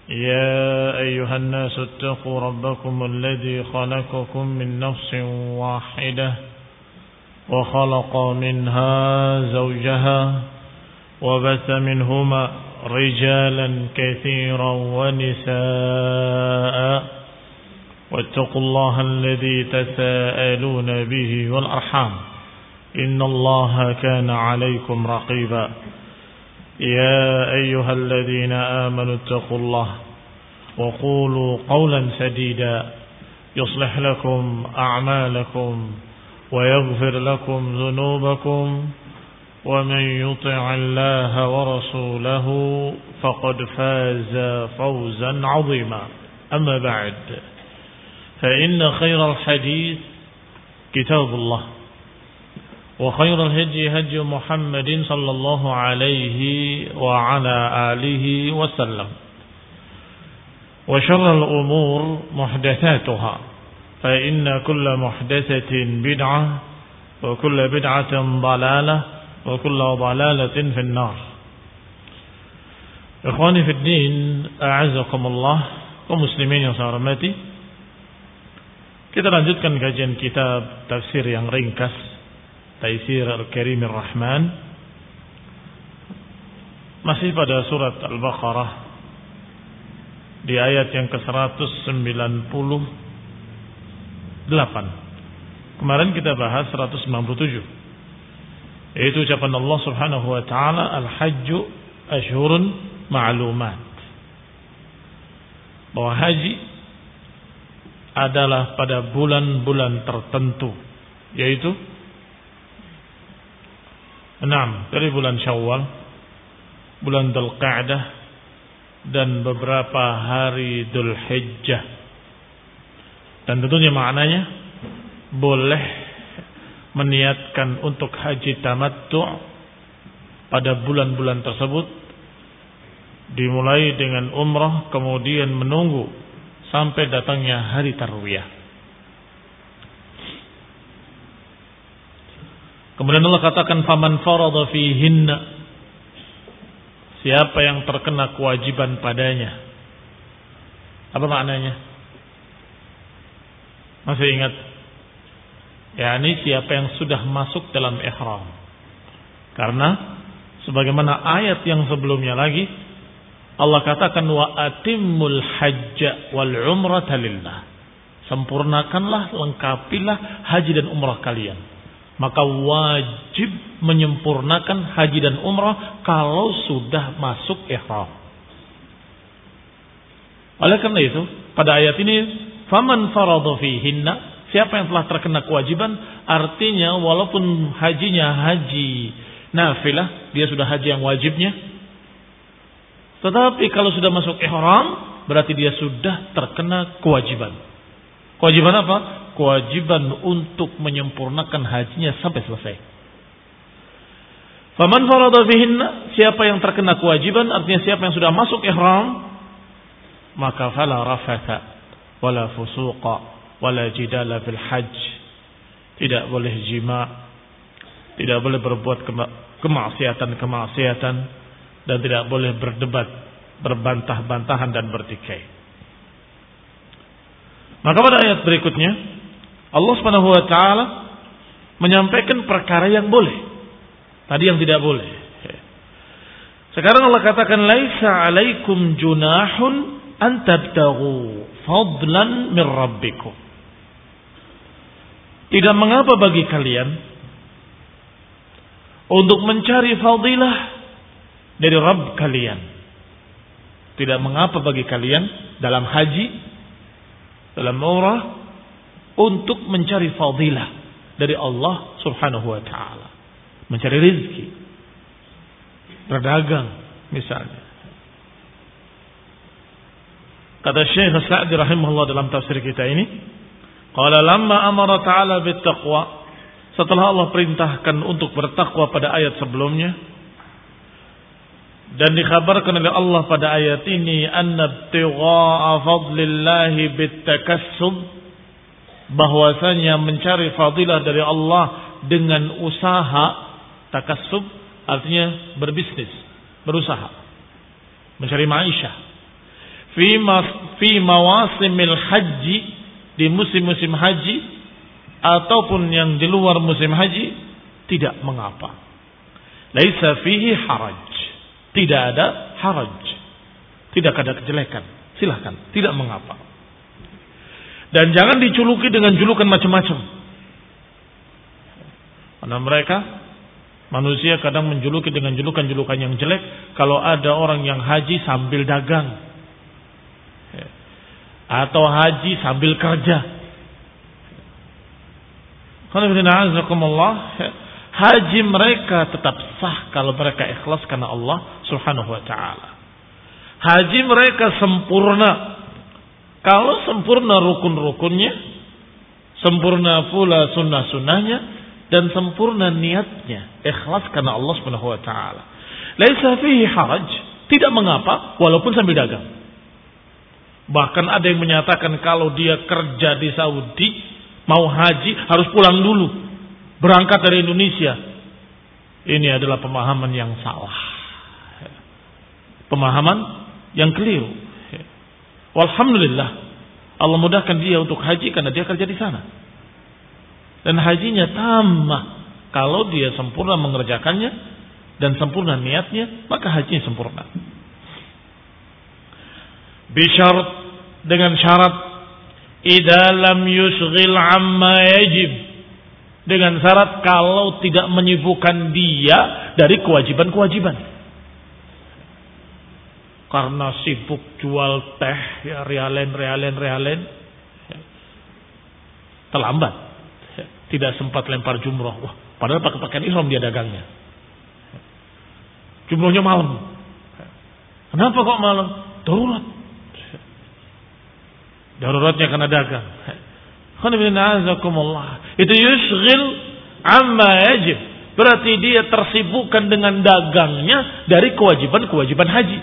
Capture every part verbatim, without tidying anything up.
يا أيها الناس اتقوا ربكم الذي خلقكم من نفس واحدة وخلق منها زوجها وبث منهما رجالا كثيرا ونساء واتقوا الله الذي تساءلون به والأرحام إن الله كان عليكم رقيبا يا أيها الذين آمنوا اتقوا الله وقولوا قولا سديدا يصلح لكم أعمالكم ويغفر لكم ذنوبكم ومن يطع الله ورسوله فقد فاز فوزا عظيما أما بعد فإن خير الحديث كتاب الله وخير الهدي هدي محمد صلى الله عليه وعلى آله وسلم وشر الأمور محدثاتها فإن كل محدثة بدعة وكل بدعة ضلالة وكل ضلالة في النار. Ikhwani fi din, a'azakumullah, kaum muslimin yang saya hormati. Kita lanjutkan kajian kitab tafsir yang ringkas Taisir Al-Karim Ar-Rahman, masih pada surat Al-Baqarah di ayat yang ke seratus sembilan puluh delapan. Kemarin kita bahas seratus sembilan puluh tujuh, yaitu ucapan Allah Subhanahu wa taala, Al-Hajju Ashhurun Ma'lumat, bahwa haji adalah pada bulan-bulan tertentu, yaitu enam dari bulan Syawal, bulan Dzulqa'dah, dan beberapa hari Dzulhijjah. Dan tentunya maknanya boleh meniatkan untuk haji tamattu' pada bulan-bulan tersebut, dimulai dengan umrah, kemudian menunggu sampai datangnya hari tarwiyah. Kemudian Allah katakan, faman farada fihinna, siapa yang terkena kewajiban padanya. Apa maknanya? Masih ingat? yakni siapa yang sudah masuk dalam ihram. Karena sebagaimana ayat yang sebelumnya lagi, Allah katakan, wa atimmul hajja wal umrata lillah. Sempurnakanlah, lengkapilah haji dan umrah kalian. Maka wajib menyempurnakan haji dan umrah kalau sudah masuk ihram. Oleh karena itu, pada ayat ini, faman farada fihinna, siapa yang telah terkena kewajiban, artinya walaupun hajinya haji nafilah, dia sudah haji yang wajibnya, tetapi kalau sudah masuk ihram, berarti dia sudah terkena kewajiban. Kewajiban apa? Kewajiban untuk menyempurnakan hajinya sampai selesai. Faman farada fihinna, siapa yang terkena kewajiban, artinya siapa yang sudah masuk ihram, maka fala rafatha wala fusuqa wala jidala fil hajj. Tidak boleh jima, tidak boleh berbuat kemaksiatan-kemaksiatan, dan tidak boleh berdebat, berbantah-bantahan dan bertikai. Maka pada ayat berikutnya Allah Subhanahu wa taala menyampaikan perkara yang boleh, tadi yang tidak boleh. Sekarang Allah katakan, laisa alaikum junahun an tabtaghu fadlan min rabbikum. Tidak mengapa bagi kalian untuk mencari fadilah dari Rabb kalian. Tidak mengapa bagi kalian dalam haji, dalam umrah, untuk mencari fadilah dari Allah Subhanahu wa taala. Mencari rezeki, berdagang misalnya. Kata Syekh Sa'di rahimahullah dalam tafsir kita ini, qala lamma amara ta'ala bittaqwa, setelah Allah perintahkan untuk bertakwa pada ayat sebelumnya, dan dikhabarkan oleh Allah pada ayat ini, anna ibtigha'a fadlillahi bittakassub, bahwasanya mencari fadilah dari Allah dengan usaha. Takassub artinya berbisnis, berusaha, mencari maisha. fi mas fi mawasimil haji, di musim-musim haji ataupun yang di luar musim haji, tidak mengapa. Laisa fihi haraj. Tidak ada haraj. Tidak ada kejelekan. Silahkan, tidak mengapa. Dan jangan dijuluki dengan julukan macam-macam. Karena mereka manusia kadang menjuluki dengan julukan-julukan yang jelek. Kalau ada orang yang haji sambil dagang, atau haji sambil kerja. Haji mereka tetap sah kalau mereka ikhlas karena Allah Subhanahu wa taala. Haji mereka sempurna kalau sempurna rukun-rukunnya, sempurna pula sunnah-sunnahnya, dan sempurna niatnya, ikhlas karena Allah Subhanahu wa taala. Laisa fihi haraj, tidak mengapa walaupun sambil dagang. Bahkan ada yang menyatakan kalau dia kerja di Saudi, mau haji harus pulang dulu, berangkat dari Indonesia. Ini adalah pemahaman yang salah, pemahaman yang keliru. Walhamdulillah, Allah mudahkan dia untuk haji karena dia kerja di sana. Dan hajinya tamah kalau dia sempurna mengerjakannya dan sempurna niatnya, maka hajinya sempurna. Bisyarat, dengan syarat idza lam yushghil amma yajib, dengan syarat kalau tidak menyibukkan dia dari kewajiban-kewajiban. Karena sibuk jual teh, ya, realen, realen, realen, ya, terlambat, ya, tidak sempat lempar jumroh. Wah, padahal pakai pakaian ihram dia dagangnya. Jumrohnya malam. Kenapa kok malam? Darurat. Daruratnya karena dagang. Itu yushghil amma yajib. Berarti dia tersibukkan dengan dagangnya dari kewajiban-kewajiban haji.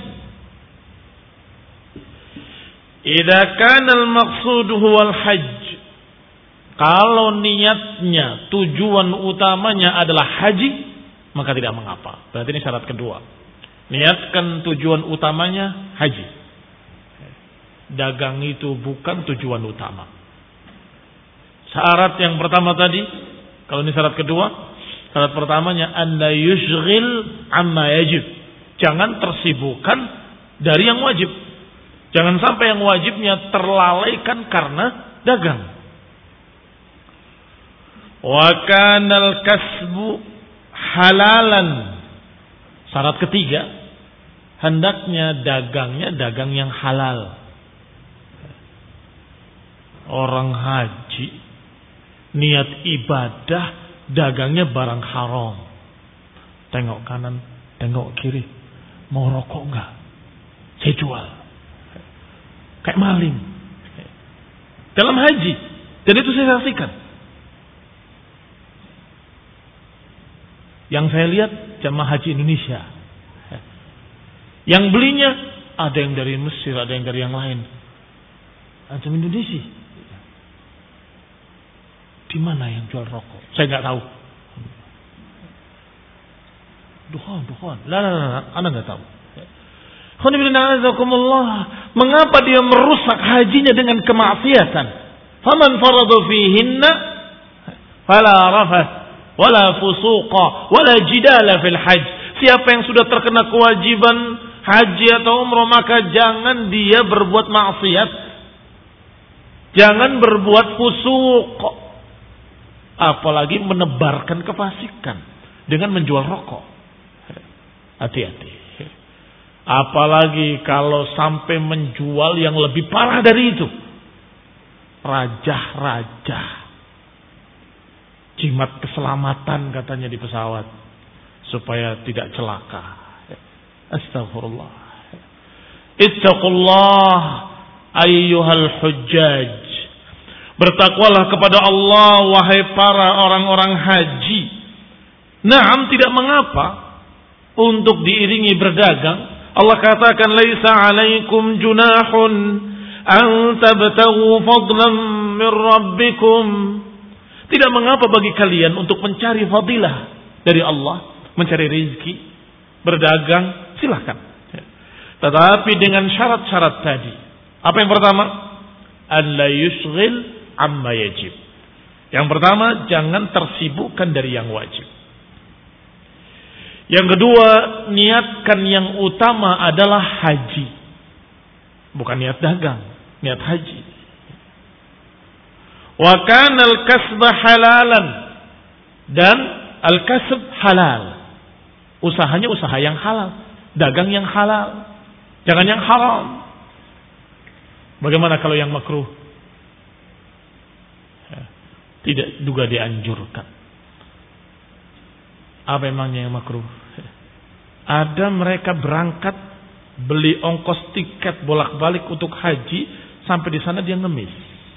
Idza kana al-maqsud huwa al-hajj. Kalau niatnya, tujuan utamanya adalah haji, maka tidak mengapa. Berarti ini syarat kedua. Niatkan tujuan utamanya haji. Dagang itu bukan tujuan utama. Syarat yang pertama tadi, kalau ini syarat kedua, syarat pertamanya anda yushghil amma yajib. Jangan tersibukkan dari yang wajib. Jangan sampai yang wajibnya terlalaikan karena dagang. Wa kanal kasbu halalan. Syarat ketiga, hendaknya dagangnya dagang yang halal. Orang haji niat ibadah, dagangnya barang haram. Tengok kanan, tengok kiri, mau rokok enggak? Saya jual. Kayak maling dalam haji. Dan itu saya saksikan. Yang saya lihat jamaah haji Indonesia, yang belinya ada yang dari Mesir, ada yang dari yang lain. Antum Indonesia, di mana yang jual rokok? Saya nggak tahu. Duhan, duhan. Lah, lah, lah, anda nggak tahu. Mengapa dia merusak hajinya dengan kemaksiatan? Faman faradu fihinna fala rafath wala fusuqa wala jidala fil hajj. Siapa yang sudah terkena kewajiban haji atau umrah, maka jangan dia berbuat maksiat, jangan berbuat fusuq, apalagi menebarkan kefasikan dengan menjual rokok. Hati-hati. Apalagi kalau sampai menjual yang lebih parah dari itu. Rajah-rajah. Jimat keselamatan katanya di pesawat. Supaya tidak celaka. Astagfirullah. Ittaqullah ayyuhal hujjaj. Bertakwalah kepada Allah wahai para orang-orang haji. Naam, tidak mengapa untuk diiringi berdagang. Allah katakan laisa alaikum junahun an tabtaghu fadlan min rabbikum. Tidak mengapa bagi kalian untuk mencari fadilah dari Allah, mencari rezeki, berdagang, silakan. Tetapi dengan syarat-syarat tadi. Apa yang pertama? An la yushghil amma yajib. Yang pertama, jangan tersibukkan dari yang wajib. Yang kedua, niatkan yang utama adalah haji. Bukan niat dagang, niat haji. Wa kana al-kasba halalan. Dan al-kasb halal. Usahanya usaha yang halal, dagang yang halal. Jangan yang haram. Bagaimana kalau yang makruh? Tidak juga dianjurkan. Apa emangnya yang makruh? Ada mereka berangkat beli ongkos tiket bolak-balik untuk haji, sampai di sana dia ngemis,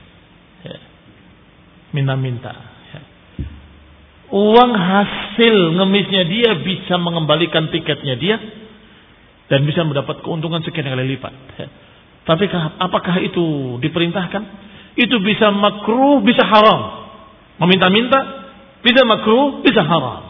minta-minta. Uang hasil ngemisnya dia bisa mengembalikan tiketnya dia dan bisa mendapat keuntungan sekian kali lipat. Tapi apakah itu diperintahkan? Itu bisa makruh, bisa haram. Meminta-minta bisa makruh, bisa haram.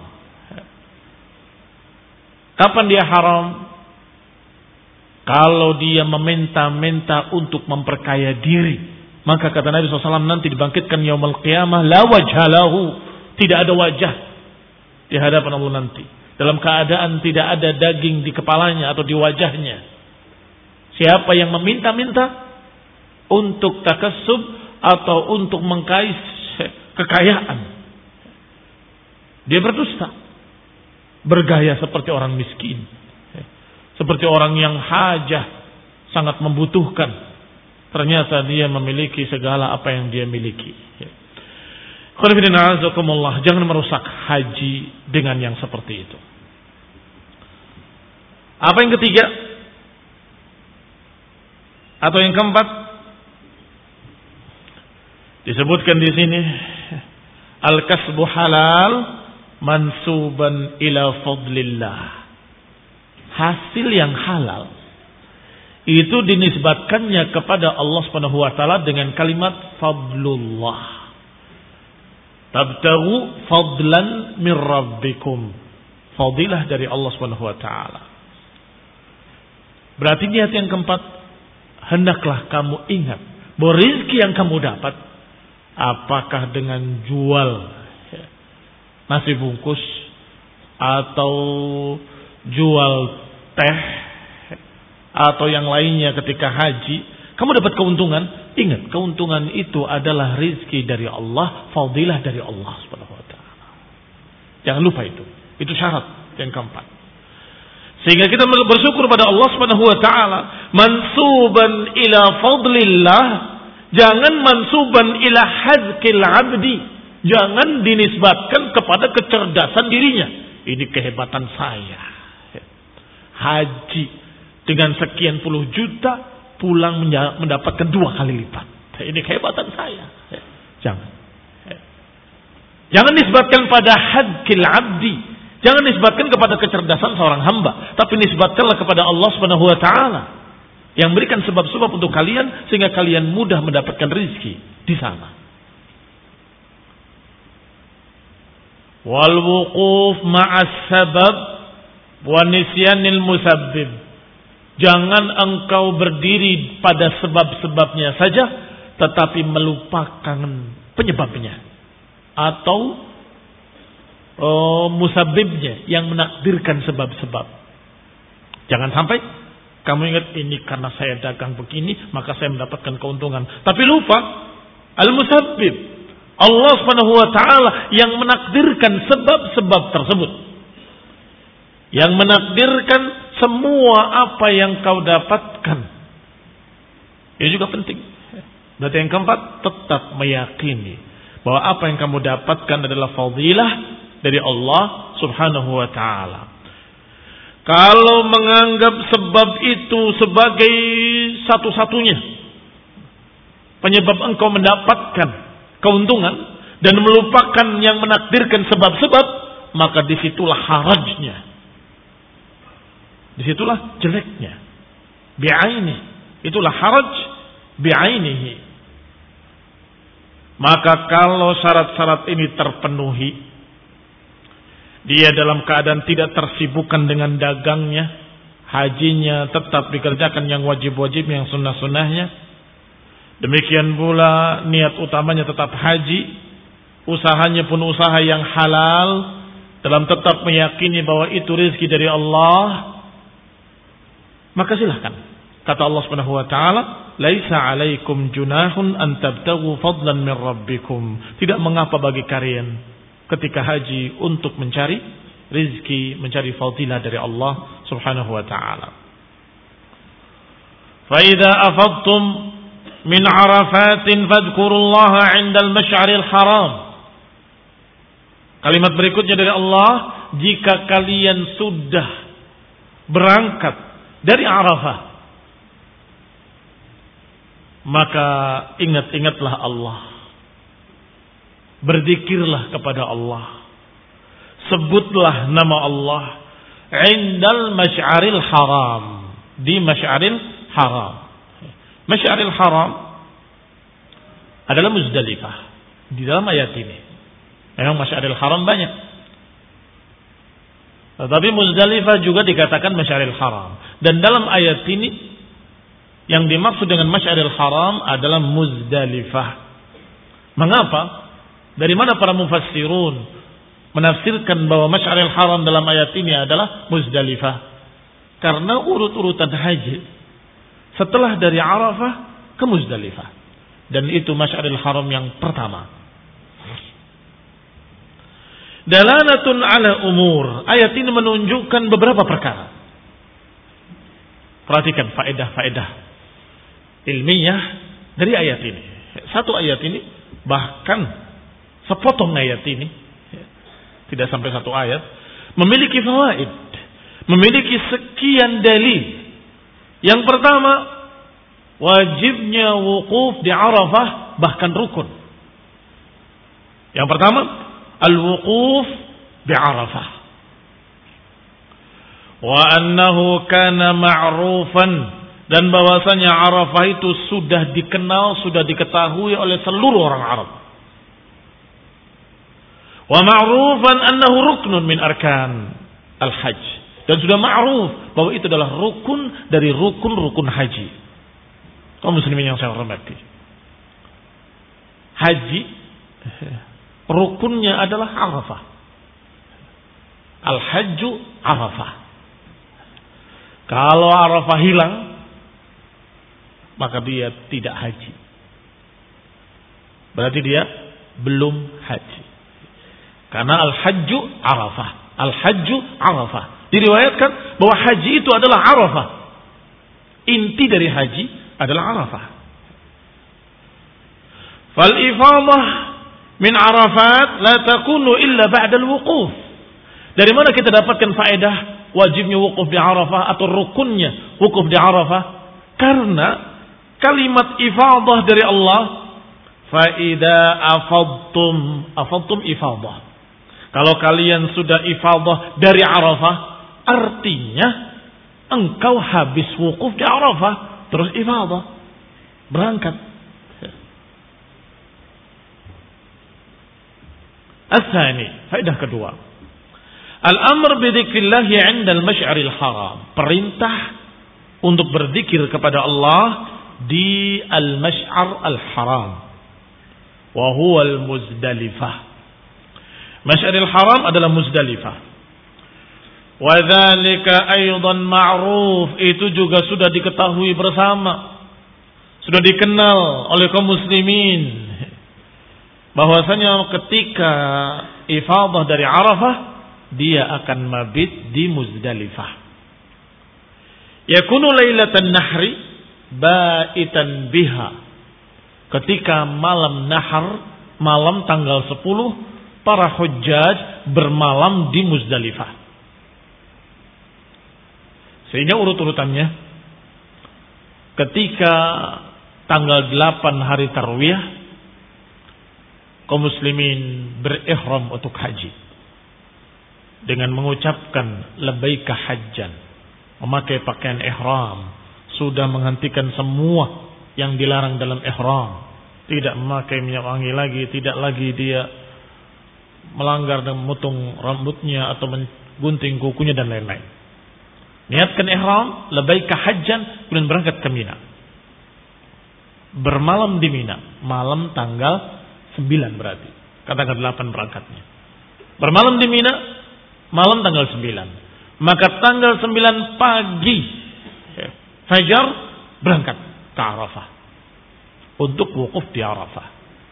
Kapan dia haram? Kalau dia meminta-minta untuk memperkaya diri, maka kata Nabi shallallahu alaihi wasallam nanti dibangkitkan yaumul qiyamah la wajha lahu, tidak ada wajah di hadapan Allah nanti, dalam keadaan tidak ada daging di kepalanya atau di wajahnya. Siapa yang meminta-minta untuk takassub atau untuk mengkais kekayaan, dia berdusta, bergaya seperti orang miskin, seperti orang yang hajah, sangat membutuhkan. Ternyata dia memiliki segala apa yang dia miliki. Jangan merusak haji dengan yang seperti itu. Apa yang ketiga? Atau yang keempat? Disebutkan di sini, al-kasbu halal mansuban ila fadlillah. Hasil yang halal itu dinisbatkannya kepada Allah Subhanahu wa taala dengan kalimat fadlullah. Tabtaghu fadlan min rabbikum. Fadilah dari Allah Subhanahu wa taala. Berarti niat yang keempat, hendaklah kamu ingat bahwa rezeki yang kamu dapat, apakah dengan jual nasi bungkus atau jual teh atau yang lainnya ketika haji, kamu dapat keuntungan. Ingat, keuntungan itu adalah rezeki dari Allah, fadilah dari Allah Subhanahu wa taala. Jangan lupa itu. Itu syarat yang keempat. Sehingga kita bersyukur pada Allah Subhanahu wa taala, mansuban ila fadlillah, jangan mansuban ila hazkil abdi, jangan dinisbatkan kepada kecerdasan dirinya. Ini kehebatan saya. Haji dengan sekian puluh juta, pulang mendapatkan dua kali lipat. Ini kehebatan saya. Jangan. Jangan nisbatkan pada hadkil abdi. Jangan nisbatkan kepada kecerdasan seorang hamba. Tapi nisbatkanlah kepada Allah Subhanahu wa ta'ala, yang berikan sebab-sebab untuk kalian sehingga kalian mudah mendapatkan rezeki di sana. Wal wuquf ma'as sabab wa nisyanil musabbib. Jangan engkau berdiri pada sebab-sebabnya saja, tetapi melupakan penyebabnya atau oh, musabbibnya yang menakdirkan sebab-sebab. Jangan sampai kamu ingat ini karena saya dagang begini maka saya mendapatkan keuntungan, tapi lupa al-musabbib, Allah Subhanahu wa taala yang menakdirkan sebab-sebab tersebut, yang menakdirkan semua apa yang kau dapatkan. Ini juga penting. Berarti yang keempat, tetap meyakini bahwa apa yang kamu dapatkan adalah fadilah dari Allah Subhanahu wa taala. Kalau menganggap sebab itu sebagai satu-satunya penyebab engkau mendapatkan keuntungan dan melupakan yang menakdirkan sebab-sebab, maka disitulah harajnya. Disitulah jeleknya. Bi'aini. Itulah haraj bi'ainihi. Maka kalau syarat-syarat ini terpenuhi, dia dalam keadaan tidak tersibukkan dengan dagangnya, hajinya tetap dikerjakan yang wajib-wajib, yang sunnah-sunnahnya, Demikian pula niat utamanya tetap haji, usahanya pun usaha yang halal, dalam tetap meyakini bahwa itu rezeki dari Allah, maka silahkan. Kata Allah Subhanahu wa taala, "Laisa 'alaikum junahun an tabtaghu fadlan min rabbikum." Tidak mengapa bagi kalian ketika haji untuk mencari rezeki, mencari fadilah dari Allah Subhanahu wa taala. Fa idza afadtum min 'arafatin fadhkurullaha 'indal masy'aril haram. Kalimat berikutnya dari Allah, jika kalian sudah berangkat dari Arafah, maka ingat-ingatlah Allah. Berzikirlah kepada Allah. Sebutlah nama Allah 'indal masy'aril haram, di masy'aril haram. Masy'aril haram adalah Muzdalifah di dalam ayat ini. Memang masy'aril haram banyak, tetapi Muzdalifah juga dikatakan masy'aril haram. Dan dalam ayat ini yang dimaksud dengan masy'aril haram adalah Muzdalifah. Mengapa? Dari mana para mufassirun menafsirkan bahwa masy'aril haram dalam ayat ini adalah Muzdalifah? Karena urut-urutan haji setelah dari Arafah ke Muzdalifah, dan itu masy'aril haram yang pertama. Dalalatun ala umur. Ayat ini menunjukkan beberapa perkara. Perhatikan faedah-faedah ilmiah dari ayat ini. Satu ayat ini, bahkan sepotong ayat ini, tidak sampai satu ayat, memiliki fawaid, memiliki sekian dalil. Yang pertama, wajibnya wukuf di Arafah, bahkan rukun. Yang pertama, al-wukuf di Arafah. Wa annahu kana ma'rufan, dan bahwasanya Arafah itu sudah dikenal, sudah diketahui oleh seluruh orang Arab. Wa ma'rufan annahu ruknun min arkan al-hajj, dan sudah ma'ruf bahwa itu adalah rukun dari rukun-rukun haji. Kaum muslimin yang saya hormati, haji rukunnya adalah Arafah. Al-hajju Arafah. Kalau Arafah hilang, maka dia tidak haji. Berarti dia belum haji. Karena al-hajju Arafah. Al-hajju Arafah. Diriwayatkan bahwa haji itu adalah Arafah. Inti dari haji adalah Arafah. Fal-ifadah min Arafat la takunu illa ba'da al-wuquf. Dari mana kita dapatkan faedah wajibnya wukuf di Arafah atau rukunnya wukuf di Arafah? Karena kalimat ifadah dari Allah, fa idza afadtum, afadtum ifadah. Kalau kalian sudah ifadah dari Arafah, artinya engkau habis wukuf di Arafah terus ifadah, berangkat. As-tsani, faedah kedua, al-amr bi dzikrillah 'inda al-masy'aril haram. Perintah untuk berzikir kepada Allah di al-masy'ar al-haram. Wa huwa al-Muzdalifah. Masy'aril haram adalah Muzdalifah. Wa dzalika aidan ma'ruf, itu juga sudah diketahui bersama, sudah dikenal oleh kaum muslimin, bahwasanya ketika ifadah dari Arafah, dia akan mabit di Muzdalifah. Yakunu lailatan nahri baitan biha. Ketika malam nahar, malam tanggal sepuluh, para hujjaj bermalam di Muzdalifah. Sehingga urut-urutannya, ketika tanggal delapan hari Tarwiyah, kaum muslimin berihram untuk haji dengan mengucapkan labbaika hajjan, memakai pakaian ihram, sudah menghentikan semua yang dilarang dalam ihram, tidak memakai minyak wangi lagi, tidak lagi dia melanggar dan memutung rambutnya atau menggunting kukunya dan lain-lain. Niatkan ihram, labbaika hajjan, kemudian berangkat ke Mina. bermalam di Mina, malam tanggal sembilan berarti. Katakan delapan berangkatnya. Bermalam di Mina, malam tanggal sembilan. Maka tanggal sembilan pagi, fajar, berangkat ke Arafah. Untuk wukuf di Arafah.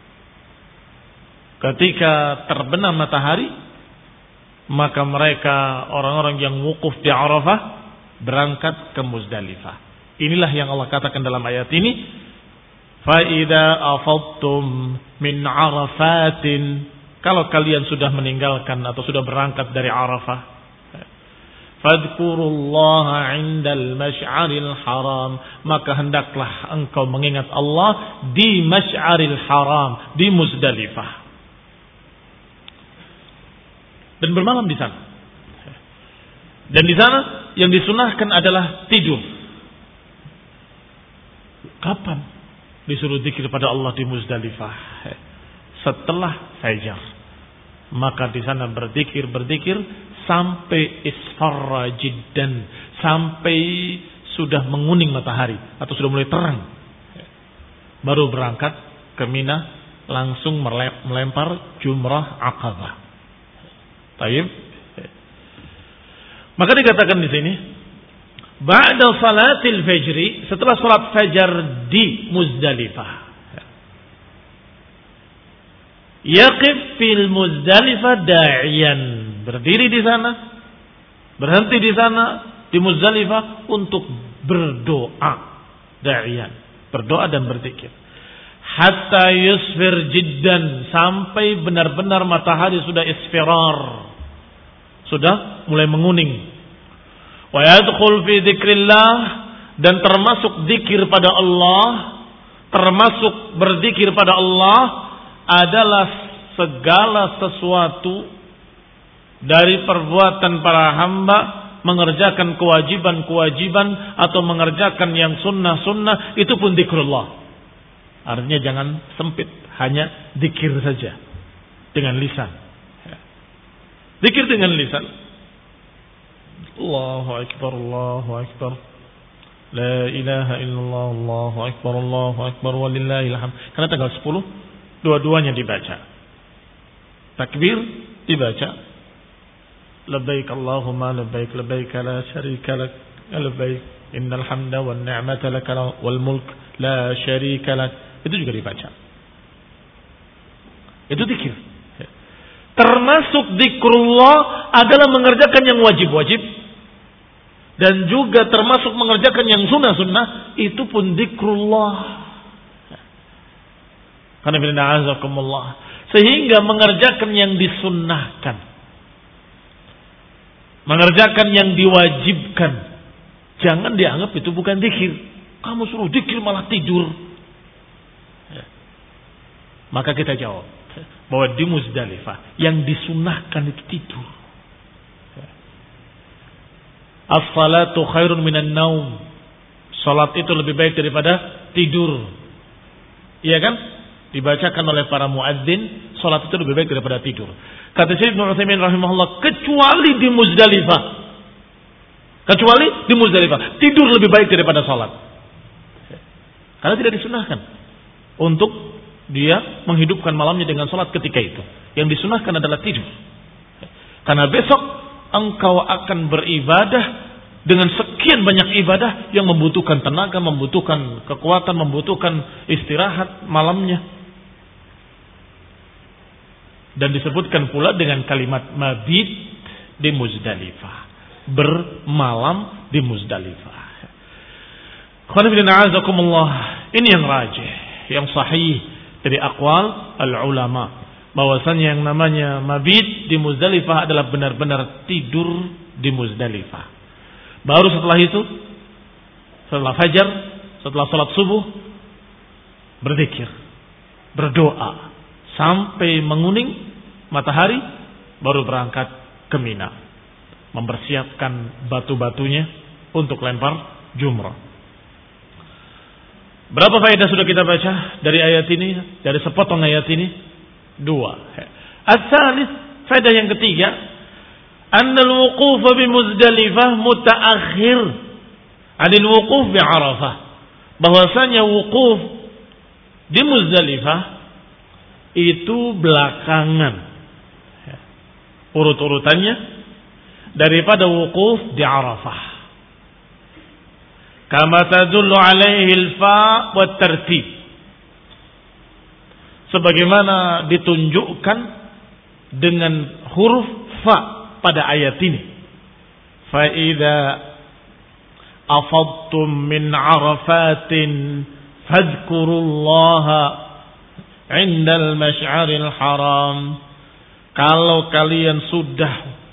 Ketika terbenam matahari, maka mereka orang-orang yang wukuf di Arafah berangkat ke Muzdalifah. Inilah yang Allah katakan dalam ayat ini, فَإِذَا أَفَضْتُمْ مِنْ عَرَفَاتٍ. Kalau kalian sudah meninggalkan atau sudah berangkat dari Arafah, فَاذْكُرُوا اللَّهَ عِنْدَ الْمَشْعَرِ الْحَرَامِ. Maka hendaklah engkau mengingat Allah di Masy'aril Haram, di Muzdalifah. Dan bermalam di sana. Dan di sana yang disunahkan adalah tidur. Kapan disuruh zikir pada Allah di Muzdalifah? Setelah fajar. Maka di sana berzikir, berzikir sampai isfarra jiddan, sampai sudah menguning matahari atau sudah mulai terang. Baru berangkat ke Mina, langsung melempar jumrah Aqabah. Taib. Maka dikatakan di sini, ba'da salatil fajri, setelah salat fajar di Muzdalifah, yaqif fil Muzdalifah da'iyan, berdiri di sana, berhenti di sana di Muzdalifah untuk berdoa, da'iyan, berdoa dan berzikir. Hatta yusfir jiddan, sampai benar-benar matahari sudah isfirar, sudah mulai menguning. Wa yadkhul fi dzikrillah, dan termasuk zikir pada Allah, termasuk berzikir pada Allah adalah segala sesuatu dari perbuatan para hamba mengerjakan kewajiban-kewajiban atau mengerjakan yang sunnah-sunnah, itu pun zikrullah. Artinya jangan sempit, hanya zikir saja dengan lisan. Zikir dengan lisan. Allahu akbar, Allahu akbar. La ilaha illallah, Allahu akbar, Allahu akbar, walillahil hamd. Karena tanggal sepuluh dua-duanya dibaca. Takbir dibaca. Labbaik Allahumma labbaik, labbaik la syarika lak, labbaik innal hamda wan ni'mata lak wal mulk la syarika lak. Itu juga dibaca. Itu zikir. Termasuk zikrullah adalah mengerjakan yang wajib-wajib, dan juga termasuk mengerjakan yang sunnah-sunnah, itu pun zikrullah. Karena bila na'azakumullah, sehingga mengerjakan yang disunnahkan, mengerjakan yang diwajibkan, jangan dianggap itu bukan zikir. Kamu suruh zikir malah tidur. Maka kita jawab bahwa di Muzdalifah yang disunahkan itu tidur. As-salatu khairun minan naum. Salat itu lebih baik daripada tidur. Iya kan? Dibacakan oleh para muadzin, salat itu lebih baik daripada tidur. Kata Syekh Ibnu Utsaimin rahimahullah, kecuali di Muzdalifah. Kecuali di Muzdalifah, tidur lebih baik daripada salat. Karena tidak disunahkan untuk dia menghidupkan malamnya dengan salat ketika itu. Yang disunahkan adalah tidur. Karena besok engkau akan beribadah dengan sekian banyak ibadah yang membutuhkan tenaga, membutuhkan kekuatan, membutuhkan istirahat malamnya. Dan disebutkan pula dengan kalimat mabit di Muzdalifah, bermalam di Muzdalifah. Ini yang rajih, yang sahih dari aqwal al-ulama, bahwasanya yang namanya mabit di Muzdalifah adalah benar-benar tidur di Muzdalifah. Baru setelah itu, setelah fajar, setelah salat subuh, berzikir, berdoa sampai menguning matahari, baru berangkat ke Mina, mempersiapkan batu-batunya untuk lempar jumrah. Berapa faedah sudah kita baca dari ayat ini, dari sepotong ayat ini? Dua. As-salis, faedah yang ketiga, annal wuquf bi Muzdalifah mutaakhir 'anil wuquf bi Arafah. Bahwasanya wukuf di Muzdalifah itu belakangan ya, urut-urutannya daripada wukuf di Arafah. Kama tadullu alaihi al-fa wa tartib. Sebagaimana ditunjukkan dengan huruf fa pada ayat ini. Fa idza afadtum min arafatin fadhkurullaha 'indal masy'aril haram. Kalau kalian sudah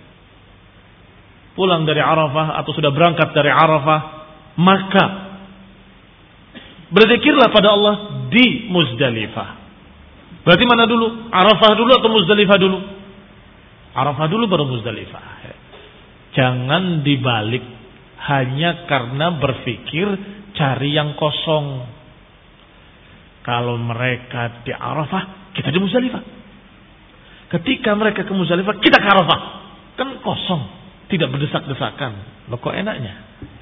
pulang dari Arafah atau sudah berangkat dari Arafah, maka berzikirlah pada Allah di Muzdalifah. Berarti mana dulu? Arafah dulu atau Muzdalifah dulu? Arafah dulu baru Muzdalifah. Jangan dibalik hanya karena berpikir cari yang kosong. Kalau mereka di Arafah, kita di Muzdalifah. Ketika mereka ke Muzdalifah, kita ke Arafah. Kan kosong, tidak berdesak-desakan. Loh kok enaknya?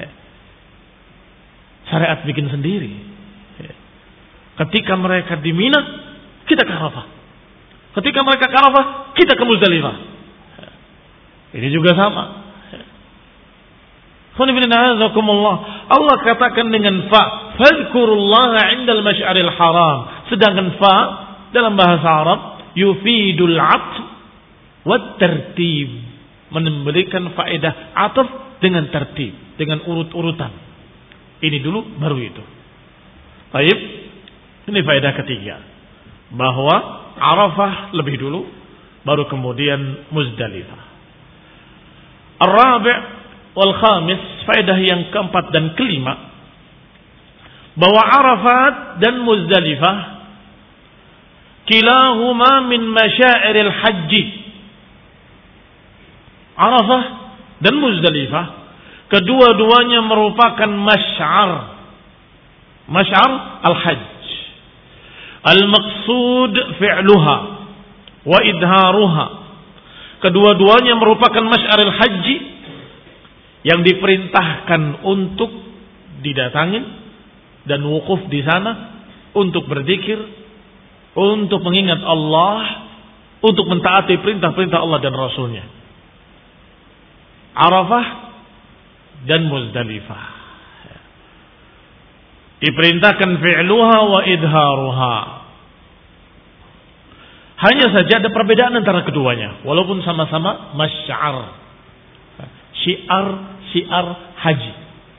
Syariat bikin sendiri. Ketika mereka di Mina, kita ke Arafah. Ketika mereka ke Arafah, kita ke Muzdalifah. Ini juga sama. Allah katakan dengan fa, fadhkurullaha 'indal masy'aril haram. Sedangkan fa dalam bahasa Arab yufidul 'atf wat tartib, memberikan faedah ataf dengan tertib, dengan urut-urutan. Ini dulu baru itu. Baik, ini faedah ketiga, bahwa Arafah lebih dulu, baru kemudian Muzdalifah. Ar-rabi' wal khamis, faedah yang keempat dan kelima, bahwa Arafat dan Muzdalifah kilahuma min masyairil haji. Arafah dan Muzdalifah kedua-duanya merupakan masy'ar, masy'ar al-hajj. Al-maqsud fi'luha wa idharuha. Kedua-duanya merupakan masy'aril haji yang diperintahkan untuk didatangin dan wukuf di sana, untuk berzikir, untuk mengingat Allah, untuk mentaati perintah-perintah Allah dan Rasulnya. Arafah dan Muzdalifah diperintahkan fi'luha wa idharuha. Hanya saja ada perbedaan antara keduanya, walaupun sama-sama masy'ar, syiar, syiar haji.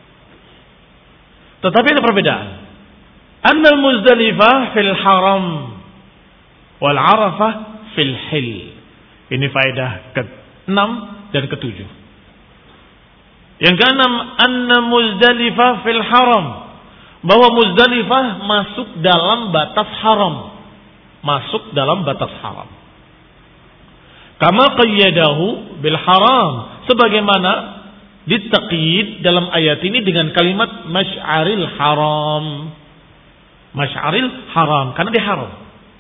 Tetapi ada perbedaan. Annal Muzdalifah fil haram wal Arafah fil hil. Ini faedah ke-enam dan ke-tujuh. Yang keenam, anna Muzdalifah fil haram, bahwa Muzdalifah masuk dalam batas haram, masuk dalam batas haram. Kama qayyadahu bil haram, sebagaimana ditaqyid dalam ayat ini dengan kalimat masy'aril haram. Masy'aril haram karena dia haram.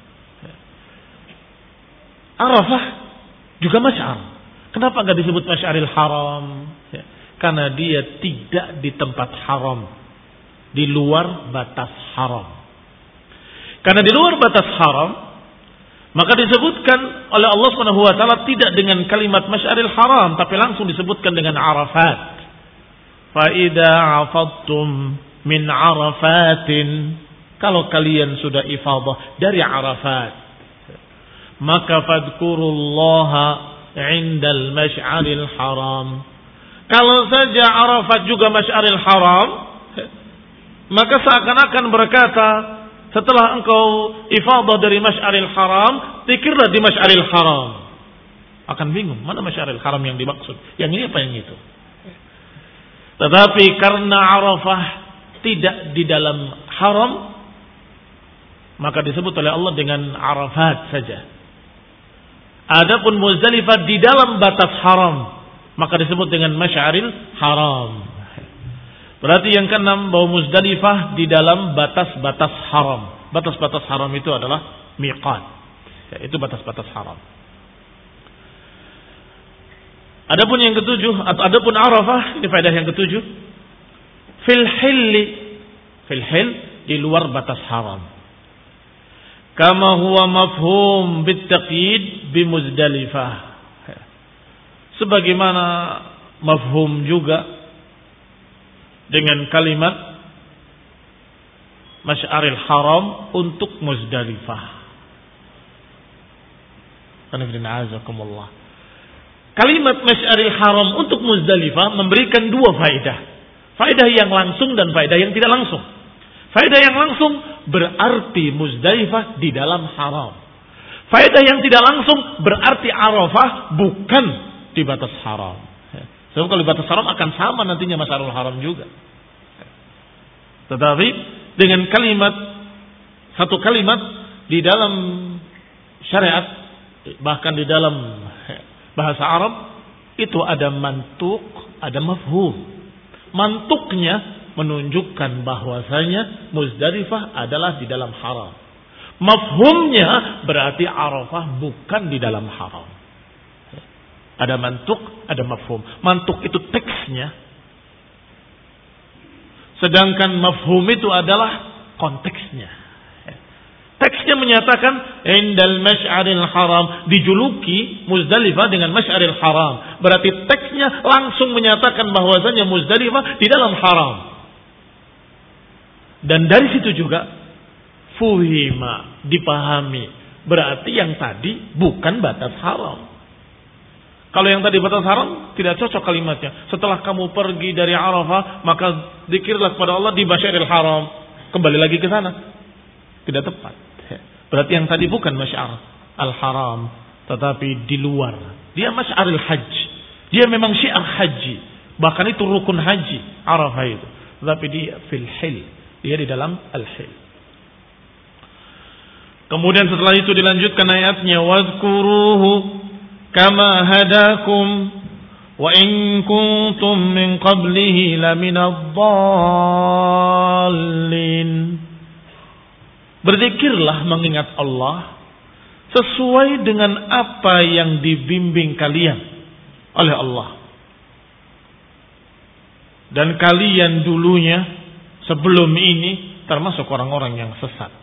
Arafah juga masy'ar. Kenapa enggak disebut masy'aril haram? Karena dia tidak di tempat haram, di luar batas haram. Karena di luar batas haram, maka disebutkan oleh Allah Subhanahu wa taala tidak dengan kalimat masy'aril haram, tapi langsung disebutkan dengan Arafat. Fa idza afadtum min Arafatin, kalau kalian sudah ifadah dari Arafat, maka fadhkurullaha 'indal masy'aril haram. Kalau saja Arafat juga masy'aril haram, maka seakan-akan berkata, setelah engkau ifadah dari masy'aril haram, zikirlah di masy'aril haram. Akan bingung, mana masy'aril haram yang dimaksud? Yang ini apa yang itu? Tetapi karena Arafah tidak di dalam haram, maka disebut oleh Allah dengan Arafat saja. Adapun Muzdalifah di dalam batas haram, maka disebut dengan masy'aril haram. Berarti yang keenam, bahwa Muzdalifah di dalam batas-batas haram. Batas-batas haram itu adalah miqat. Ya, itu batas-batas haram. Adapun yang ketujuh, atau adapun Arafah, ini faedah yang ketujuh. Fil hilli, fil hil, di luar batas haram. kama huwa mafhum bitaqyid bimuzdalifah, sebagaimana mafhum juga dengan kalimat Masy'aril Haram untuk Muzdalifah. Kalimat Masy'aril Haram untuk Muzdalifah memberikan dua faedah. Faedah yang langsung dan faedah yang tidak langsung. Faedah yang langsung berarti Muzdalifah di dalam haram. Faedah yang tidak langsung berarti Arafah bukan di batas haram. Sebab kalau di batas haram akan sama nantinya Masy'aril Haram juga. Tetapi dengan kalimat, satu kalimat di dalam syariat, bahkan di dalam bahasa Arab, itu ada mantuk, ada mafhum. Mantuknya menunjukkan bahwasanya Muzdalifah adalah di dalam haram. Mafhumnya berarti Arafah bukan di dalam haram. Ada mantuk, ada mafhum. Mantuk itu teksnya. Sedangkan mafhum itu adalah konteksnya. Teksnya menyatakan indal masy'aril haram, dijuluki Muzdalifah dengan masy'aril haram. Berarti teksnya langsung menyatakan bahwasanya Muzdalifah di dalam haram. Dan dari situ juga fuhima, dipahami, berarti yang tadi bukan batas haram. Kalau yang tadi batas haram tidak cocok kalimatnya. Setelah kamu pergi dari Arafah, maka zikirlah kepada Allah di Masy'aril Haram. Kembali lagi ke sana. Tidak tepat. Berarti yang tadi bukan Masy'ar al-Haram, tetapi di luar. Dia Masy'aril Hajj. Dia memang syiar haji. Bahkan itu rukun haji, Arafah itu. Tetapi dia fil hil. Dia di dalam al-hil. Kemudian setelah itu dilanjutkan ayatnya, wadhkuruhu kama hadakum wa in kuntum min qablihi laminadh dhallin. Berzikirlah mengingat Allah sesuai dengan apa yang dibimbing kalian oleh Allah. Dan kalian dulunya sebelum ini termasuk orang-orang yang sesat.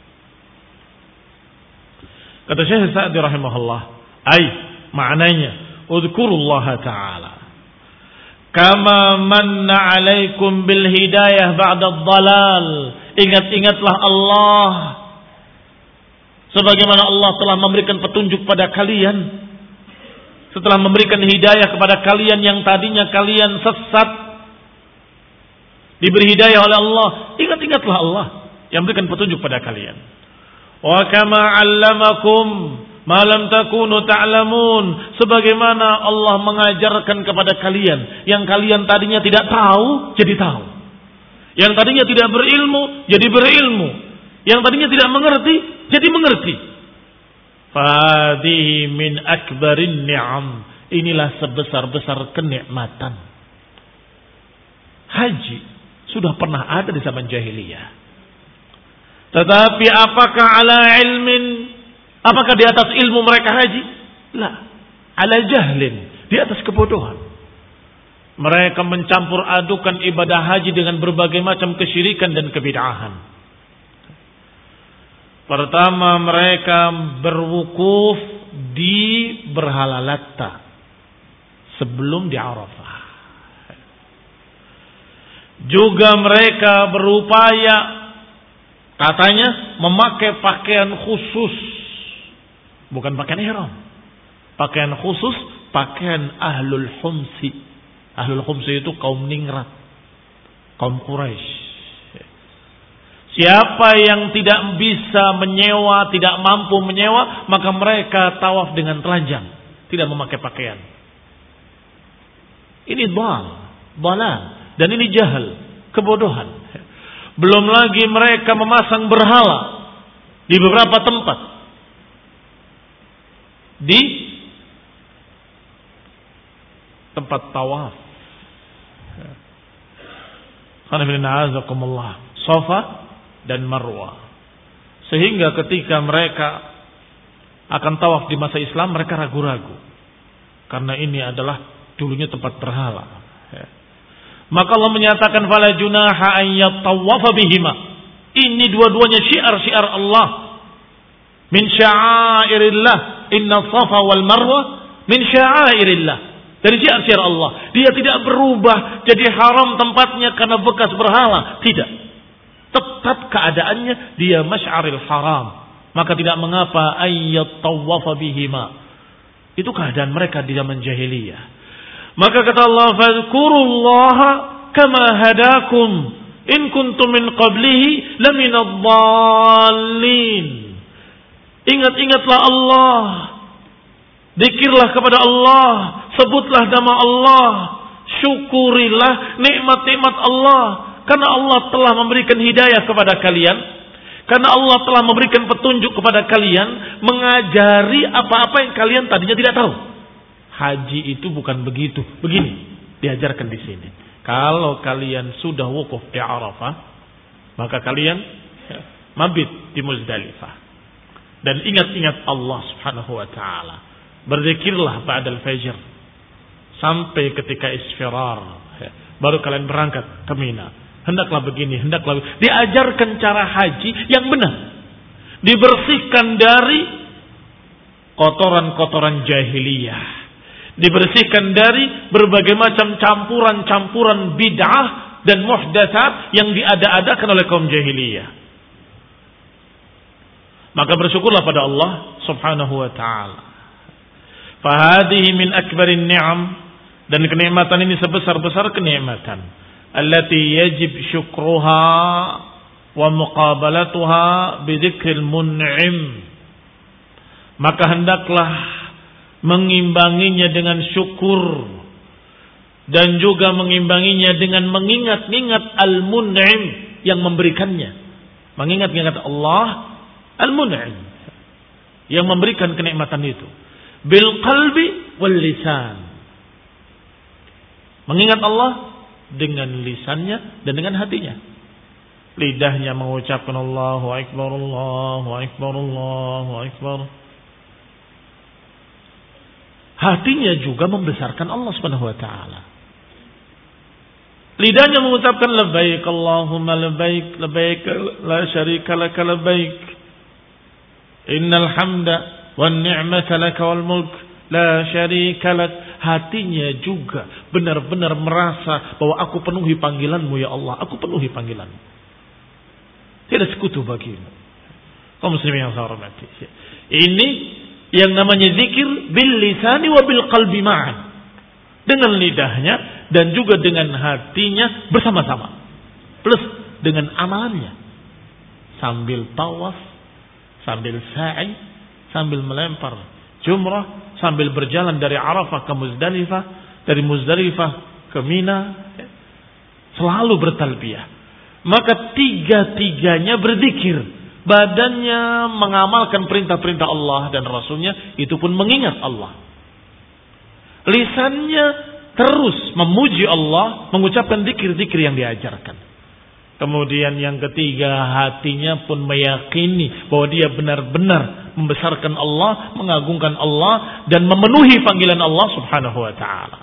Kata Syekh Sa'di rahimahullah, ai maknanya udzukurullaha ta'ala kama manna alaikum bil hidayah ba'da dhalal. Ingat-ingatlah Allah sebagaimana Allah telah memberikan petunjuk pada kalian setelah memberikan hidayah kepada kalian yang tadinya kalian sesat, diberi hidayah oleh Allah. Ingat-ingatlah Allah yang memberikan petunjuk pada kalian. Wa kama 'allamakum ma lam takunu ta'lamun, sebagaimana Allah mengajarkan kepada kalian yang kalian tadinya tidak tahu jadi tahu, yang tadinya tidak berilmu jadi berilmu, yang tadinya tidak mengerti jadi mengerti. Fadhihi min akbarin ni'am, inilah sebesar-besar kenikmatan. Haji sudah pernah ada di zaman jahiliyah, tetapi apakah ala ilmin, apakah di atas ilmu mereka haji? La, ala jahlin, di atas kebodohan. Mereka mencampur adukan ibadah haji dengan berbagai macam kesyirikan dan kebid'ahan. Pertama, mereka berwukuf di berhala Latta sebelum di Arafah. Juga mereka berupaya katanya memakai pakaian khusus, bukan pakaian ihram, pakaian khusus, pakaian ahlul humsi. Ahlul humsi itu kaum ningrat, kaum Quraisy. Siapa yang tidak bisa menyewa, tidak mampu menyewa, maka mereka tawaf dengan telanjang, tidak memakai pakaian. Ini dhal, dhalal, dan ini jahal, kebodohan. Belum lagi mereka memasang berhala di beberapa tempat. Di tempat tawaf. Safa dan Marwah. Sehingga ketika mereka akan tawaf di masa Islam, mereka ragu-ragu. Karena ini adalah dulunya tempat berhala. Maka Allah menyatakan fala junaha an yatawafa bihima. Ini dua-duanya syiar-syiar Allah. min sya'airillah, inna safa wal marwa min sya'airillah. Dari syiar-syiar Allah. Dia tidak berubah jadi haram tempatnya karena bekas berhala. Tidak. Tetap keadaannya dia masy'aril haram. Maka tidak mengapa ayyat tawafa bihima. Itu keadaan mereka di zaman jahiliyah. Maka kata Allah, fadhkurullaha kama hadakum in kuntum min qablihi laminadh dhallin. Ingat-ingatlah Allah. Zikirlah kepada Allah, sebutlah nama Allah, syukurilah nikmat-nikmat Allah karena Allah telah memberikan hidayah kepada kalian, karena Allah telah memberikan petunjuk kepada kalian, mengajari apa-apa yang kalian tadinya tidak tahu. Haji itu bukan begitu, begini diajarkan di sini. Kalau kalian sudah wukuf di Arafah, maka kalian ya, mabit di Muzdalifah dan ingat-ingat Allah Subhanahu wa taala. Berzikirlah ba'dal fajr sampai ketika isfirar, ya, baru kalian berangkat ke Mina. Hendaklah begini, hendaklah begini. Diajarkan cara haji yang benar. Dibersihkan dari kotoran-kotoran jahiliyah. Dibersihkan dari berbagai macam campuran-campuran bid'ah dan muhdatsat yang diada-adakan oleh kaum jahiliyah. Maka bersyukurlah pada Allah Subhanahu wa taala. Fahadihi min akbarin ni'am, dan kenikmatan ini sebesar-besar kenikmatan allati yajib syukruha wa muqabalatuha bidzikril mun'im. Maka hendaklah mengimbanginya dengan syukur dan juga mengimbanginya dengan mengingat-ingat al-mun'im yang memberikannya. Mengingat-ingat Allah al-mun'im yang memberikan kenikmatan itu. Bil qalbi wal lisan. Mengingat Allah dengan lisannya dan dengan hatinya. Lidahnya mengucapkan Allahu Akbar, Allahu Akbar, Allahu Akbar. Hatinya juga membesarkan Allah Subhanahu wa taala. Lidahnya mengucapkan labbaik Allahumma labbaik, labbaik la syarika lak labbaik. Innal hamda wan ni'mata laka wal mulk la syarika lak. Hatinya juga benar-benar merasa bahwa aku penuhi panggilanmu ya Allah, aku penuhi panggilanmu. Tidak sekutu bagimu. Kaum muslimin yang saya hormati. Ini yang namanya zikir bil lisani wa bil qalbi ma'an. Dengan lidahnya dan juga dengan hatinya bersama-sama. Plus dengan amalannya. Sambil tawaf, sambil sa'i, sambil melempar jumrah, sambil berjalan dari Arafah ke Muzdalifah, dari Muzdalifah ke Mina, selalu bertalbiyah. Maka tiga-tiganya berzikir, badannya mengamalkan perintah-perintah Allah dan Rasulnya, itu pun mengingat Allah. Lisannya terus memuji Allah, mengucapkan zikir-zikir yang diajarkan. Kemudian yang ketiga, hatinya pun meyakini bahwa dia benar-benar membesarkan Allah, mengagungkan Allah, dan memenuhi panggilan Allah Subhanahu wa ta'ala.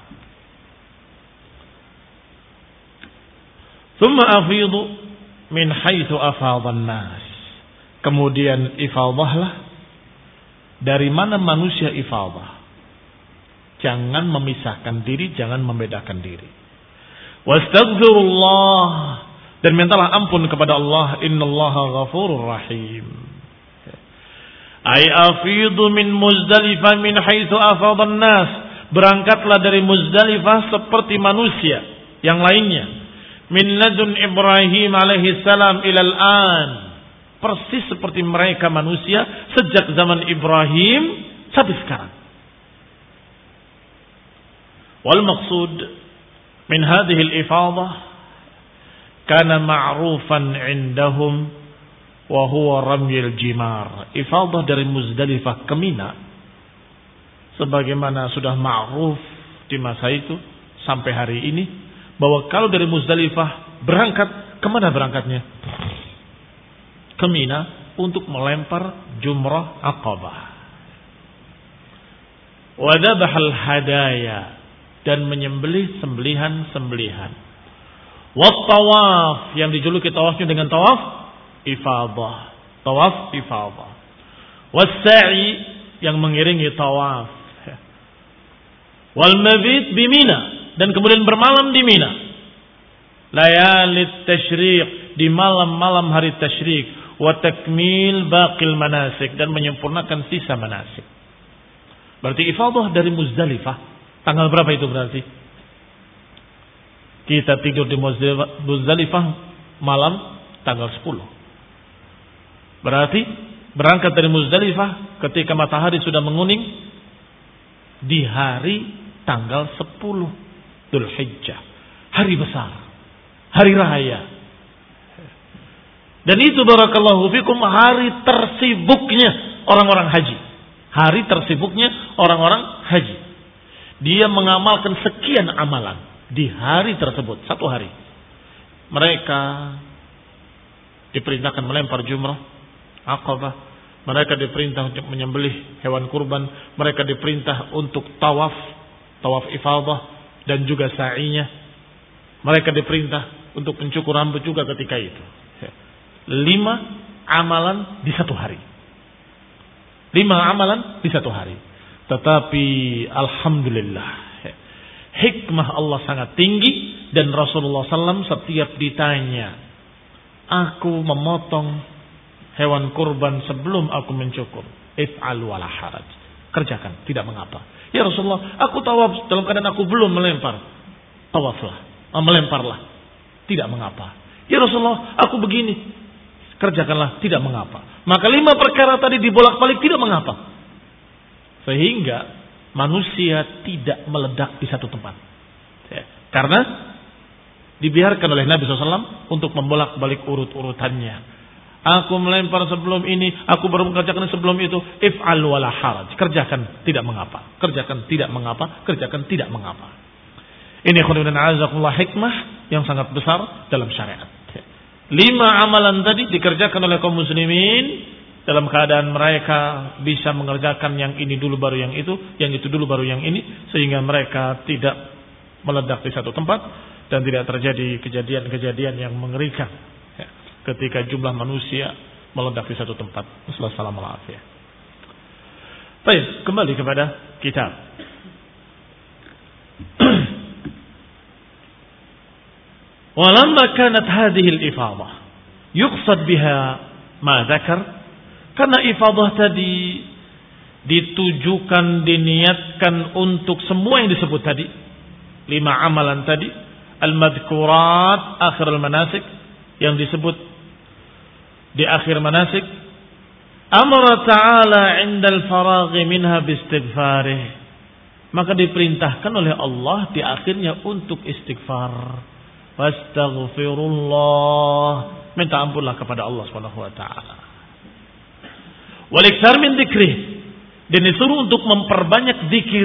Thumma afidu min haitsu afadhan nas. Kemudian ifadahlah dari mana manusia ifadah. Jangan memisahkan diri, jangan membedakan diri. Wastaghfirullah, dan mintalah ampun kepada Allah. Innallaha ghafurur rahim. Ay afidu min Muzdalifah min haitsu afadhan nas. Berangkatlah dari Muzdalifah seperti manusia yang lainnya. Min ladun Ibrahim alaihi salam ilal an. Persis seperti mereka manusia sejak zaman Ibrahim sampai sekarang. Wal maqsud min hadhihi al-ifadah kana ma'rufan 'indahum wa huwa ramyul jimar. Ifadah dari Muzdalifah ke Mina sebagaimana sudah ma'ruf di masa itu sampai hari ini, bahwa kalau dari Muzdalifah berangkat, kemana berangkatnya? Ke Mina untuk melempar jumrah Aqabah. Wa dzabahal hadaya, dan menyembelih sembelihan-sembelihan. Wa tawaf, yang dijuluki tawafnya dengan tawaf ifadah. Tawaf ifadah. was-sa'i yang mengiringi tawaf, wal mabit bi Mina dan kemudian bermalam di Mina, layalit tasyriq di malam-malam hari tasyrik, wa takmil baqil manasik dan menyempurnakan sisa manasik. Berarti ifadah dari Muzdalifah tanggal berapa itu berarti? Kita tidur di Muzdalifah malam tanggal sepuluh. Berarti berangkat dari Muzdalifah ketika matahari sudah menguning di hari tanggal sepuluh Dzulhijjah, hari besar, hari raya. Dan itu barakallahu fikum hari tersibuknya orang-orang haji. Hari tersibuknya orang-orang haji. Dia mengamalkan sekian amalan di hari tersebut, satu hari. Mereka diperintahkan melempar jumrah Aqabah, mereka diperintah untuk menyembelih hewan kurban, mereka diperintah untuk tawaf, tawaf ifadah dan juga sa'inya. Mereka diperintah untuk mencukur rambut juga ketika itu. Lima amalan di satu hari. Lima amalan di satu hari. Tetapi alhamdulillah, hikmah Allah sangat tinggi dan Rasulullah sallallahu alaihi wasallam setiap ditanya, aku memotong hewan kurban sebelum aku mencukur, if'al wala haraj, kerjakan, tidak mengapa. Ya Rasulullah, aku tawaf dalam keadaan aku belum melempar, tawaflah, melemparlah, tidak mengapa. Ya Rasulullah, aku begini, kerjakanlah, tidak mengapa. Maka lima perkara tadi dibolak-balik tidak mengapa. Sehingga manusia tidak meledak di satu tempat. Ya, karena dibiarkan oleh Nabi shallallahu alaihi wasallam untuk membolak-balik urut-urutannya. Aku melempar sebelum ini, aku baru mengerjakan sebelum itu. If'al wala haraj, kerjakan, tidak mengapa. Kerjakan, tidak mengapa. Kerjakan, tidak mengapa. Ini khairan azakumullah hikmah yang sangat besar dalam syariat. Lima amalan tadi dikerjakan oleh kaum muslimin dalam keadaan mereka bisa mengerjakan yang ini dulu baru yang itu, yang itu dulu baru yang ini, sehingga mereka tidak meledak di satu tempat dan tidak terjadi kejadian-kejadian yang mengerikan ya, ketika jumlah manusia meledak di satu tempat. Assalamualaikum warahmatullahi wabarakatuh. Baik, kembali kepada kitab. Walamma kanat hadhihi al-ifadah yuqsad biha ma dzakar, karena ifadah tadi ditujukan, diniatkan untuk semua yang disebut tadi, lima amalan tadi, al-madhkurat akhir al-manasik, yang disebut di akhir manasik. Amara ta'ala 'inda al-faragh minha biistighfarih, maka diperintahkan oleh Allah di akhirnya untuk istighfar. Wastaghfirullah, minta ampunlah kepada Allah Subhanahu wa taala. Waliktsar min dzikrih, dan disuruh untuk memperbanyak zikir.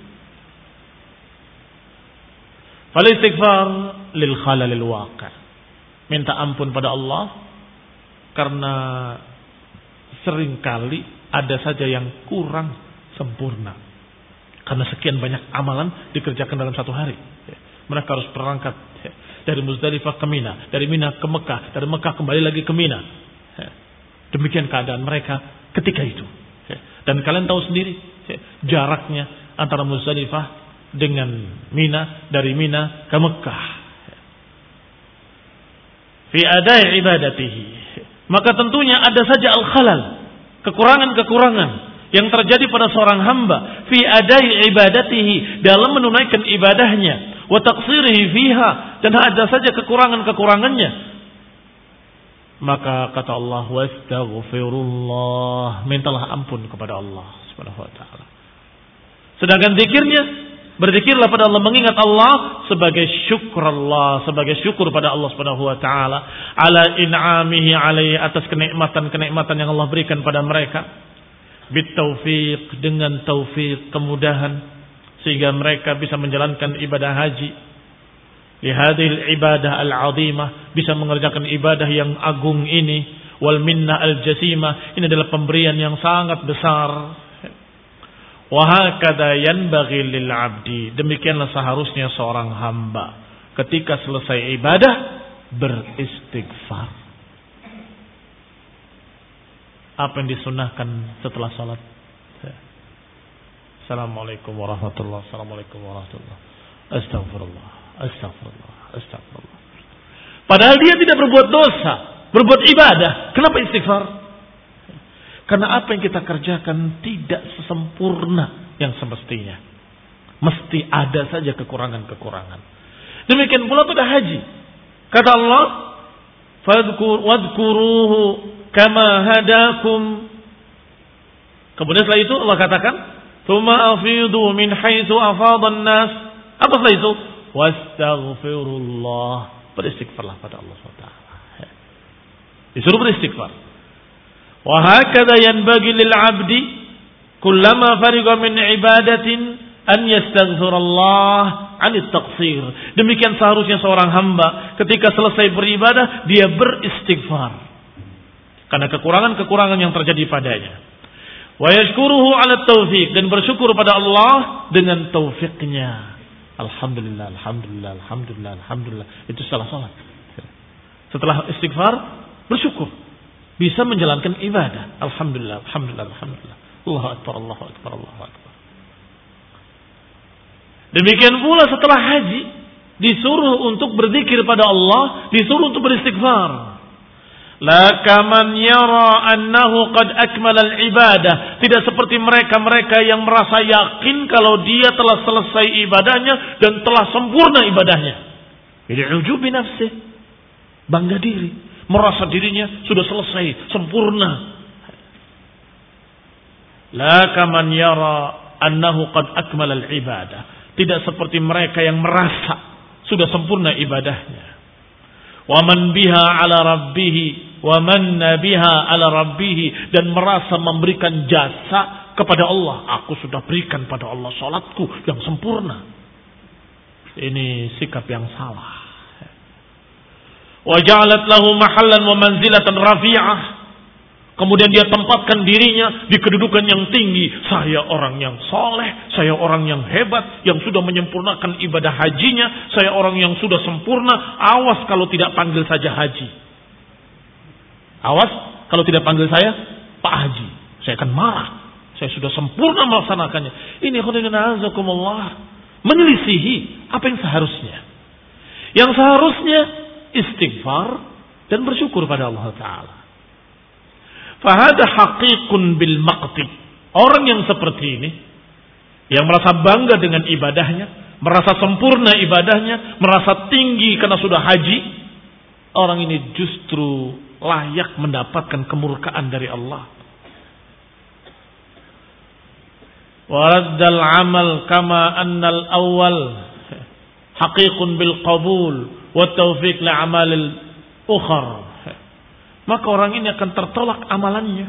Fal istighfar lil khalalil waqi', minta ampun pada Allah karena seringkali ada saja yang kurang sempurna. Karena sekian banyak amalan dikerjakan dalam satu hari. Mereka harus berangkat dari Muzdalifah ke Mina, dari Mina ke Mekah, dari Mekah kembali lagi ke Mina. Demikian keadaan mereka ketika itu. Dan kalian tahu sendiri jaraknya antara Muzdalifah dengan Mina, dari Mina ke Mekah. Fi adai ibadatihi, maka tentunya ada saja al-khalal, kekurangan-kekurangan yang terjadi pada seorang hamba fi adai ibadatihi, dalam menunaikan ibadahnya, wa taqsirihi fiha, dan ada saja kekurangan-kekurangannya. Maka kata Allah, wastaghfirullah, mintalah ampun kepada Allah Subhanahu wa taala. Sedangkan zikirnya, berzikirlah pada Allah, mengingat Allah sebagai syukur Allah, sebagai syukur pada Allah Subhanahu wa taala ala in'amihi alaihi, atas kenikmatan-kenikmatan yang Allah berikan pada mereka. Bitaufiq, dengan taufik, kemudahan, sehingga mereka bisa menjalankan ibadah haji. Lihadil ibadah al-azimah, bisa mengerjakan ibadah yang agung ini. Wal minna al-jasimah, ini adalah pemberian yang sangat besar. Wa hakadha yanbaghi lil 'abdi, demikianlah seharusnya seorang hamba ketika selesai ibadah beristighfar. apa yang disunahkan setelah salat. Assalamualaikum warahmatullahi wabarakatuh. Assalamualaikum warahmatullahi wabarakatuh. Astagfirullah. Astagfirullah. Astagfirullah. Padahal dia tidak berbuat dosa, berbuat ibadah. Kenapa istighfar? Karena apa yang kita kerjakan tidak sesempurna yang semestinya. Mesti ada saja kekurangan-kekurangan. Demikian pula pada haji. Kata Allah, "Fadhkur wadhkuruhu kama hadakum." Kemudian setelah itu Allah katakan, "Tsumma afidu min haitsu afadhan nas." Apa setelah itu? "Wastaghfirullah." Beristighfarlah pada Allah subhanahu wa taala. Disuruh beristighfar. Wa hakadha yanbaghi lil 'abdi kullama fariga min ibadatin an yastaghfirullah 'anil taqsir. Demikian seharusnya seorang hamba ketika selesai beribadah dia beristighfar karena kekurangan-kekurangan yang terjadi padanya. Wa yashkuruhu 'ala taufiq, dan bersyukur pada Allah dengan taufiknya. Alhamdulillah, alhamdulillah, alhamdulillah, alhamdulillah. Itu setelah salat. Setelah istighfar bersyukur bisa menjalankan ibadah. Alhamdulillah, alhamdulillah, alhamdulillah. Allahu akbar, Allahu akbar, Allahu akbar. Demikian pula setelah haji disuruh untuk berzikir pada Allah, disuruh untuk beristighfar. La kaman yara annahu qad akmala al-ibadah. Tidak seperti mereka-mereka yang merasa yakin kalau dia telah selesai ibadahnya dan telah sempurna ibadahnya. Jadi ujubi nafsih, bangga diri, merasa dirinya sudah selesai, sempurna. La kaman yara annahu qad akmala al-ibadah. Tidak seperti mereka yang merasa sudah sempurna ibadahnya. Wa man biha ala rabbih wa man biha ala rabbih, dan merasa memberikan jasa kepada Allah. Aku sudah berikan pada Allah salatku yang sempurna. Ini sikap yang salah. Wa ja'alat lahu mahallan wa manzilatan rafi'ah. Kemudian dia tempatkan dirinya di kedudukan yang tinggi. Saya orang yang soleh, saya orang yang hebat, yang sudah menyempurnakan ibadah hajinya, saya orang yang sudah sempurna. Awas kalau tidak panggil saja haji. Awas kalau tidak panggil saya Pak Haji, saya akan marah. Saya sudah sempurna melaksanakannya. Ini khudinna azakumullah, menyelisihi apa yang seharusnya. Yang seharusnya istighfar dan bersyukur pada Allah Ta'ala. Fahada haqiqun bil maqti. Orang yang seperti ini, yang merasa bangga dengan ibadahnya, merasa sempurna ibadahnya, merasa tinggi karena sudah haji, orang ini justru layak mendapatkan kemurkaan dari Allah. Waraddal amal kama annal awal haqiqun bil qabul wa taufiq li amalil ukhar. Maka orang ini akan tertolak amalannya.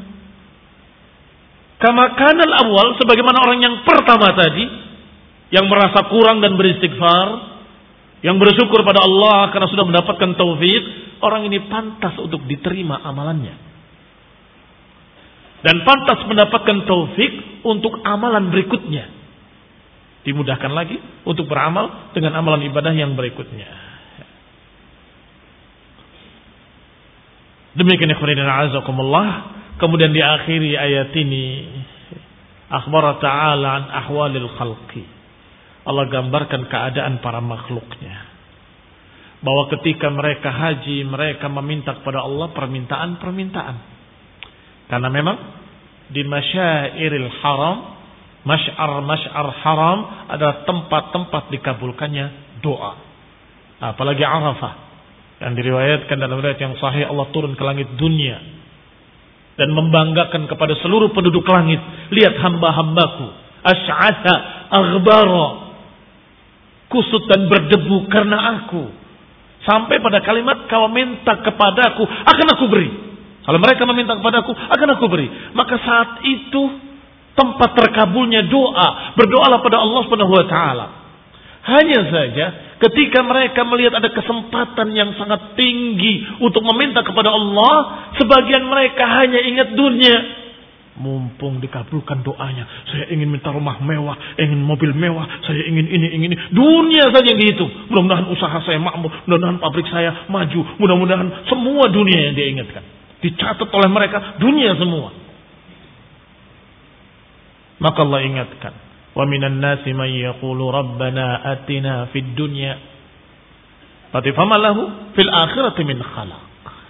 Kama kanal awal, sebagaimana orang yang pertama tadi yang merasa kurang dan beristighfar, yang bersyukur pada Allah karena sudah mendapatkan taufik, orang ini pantas untuk diterima amalannya. Dan pantas mendapatkan taufik untuk amalan berikutnya. Dimudahkan lagi untuk beramal dengan amalan ibadah yang berikutnya. Demikian ikhwan a'azakumullah. Kemudian diakhiri ayat ini, akhbar ta'ala an ahwalil khalqi. Allah gambarkan keadaan para makhluknya. Bahwa ketika mereka haji, mereka meminta kepada Allah permintaan-permintaan. Karena memang di masyairil haram, masyar-masyar haram adalah tempat-tempat dikabulkannya doa. Apalagi Arafah. Yang diriwayatkan dalam riwayat yang sahih, Allah turun ke langit dunia dan membanggakan kepada seluruh penduduk langit. Lihat hamba-hambaku, asy'atha aghbara, kusut dan berdebu karena aku. Sampai pada kalimat, kau minta kepadaku akan aku beri. Kalau mereka meminta kepadaku akan aku beri. Maka saat itu tempat terkabulnya doa. Berdoalah pada Allah Subhanahu wa taala. Hanya saja ketika mereka melihat ada kesempatan yang sangat tinggi untuk meminta kepada Allah, sebagian mereka hanya ingat dunia. Mumpung dikabulkan doanya, saya ingin minta rumah mewah, ingin mobil mewah, saya ingin ini, ingin ini. Dunia saja yang dihitung. Mudah-mudahan usaha saya makmur, mudah-mudahan pabrik saya maju, mudah-mudahan semua dunia yang dia ingatkan. Dicatat oleh mereka dunia semua. Maka Allah ingatkan, wa minan nasi man yaqulu rabbana atina fid dunya fama lahu fil akhirati min khalaq.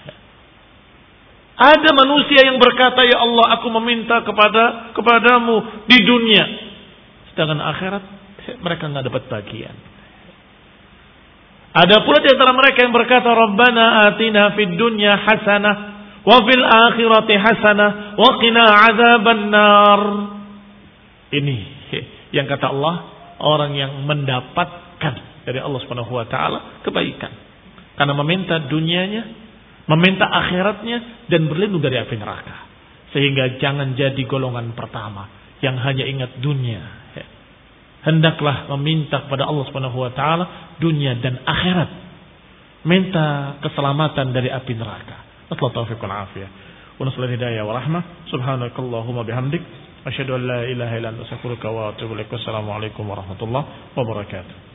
Ada manusia yang berkata, ya Allah, aku meminta kepada kepadamu di dunia, sedangkan akhirat mereka nggak dapat bagian. Ada pula di antara mereka yang berkata, Rabbana atina fid dunya hasanah wa fil akhirati hasanah wa qina adzabannar. Ini yang kata Allah, orang yang mendapatkan dari Allah Subhanahu wa taala kebaikan karena meminta dunianya, meminta akhiratnya, dan berlindung dari api neraka. Sehingga jangan jadi golongan pertama yang hanya ingat dunia. Hendaklah meminta kepada Allah Subhanahu wa taala dunia dan akhirat. Minta keselamatan dari api neraka. Wassallallahu taufiq wal afiyah. Wa nasallahu hidayah wa rahmah. Subhanakallahumma bihamdik asyhadu an la ilaha illa anta astaghfiruka wa atubu ilaik. Wassalamu alaikum warahmatullahi wabarakatuh.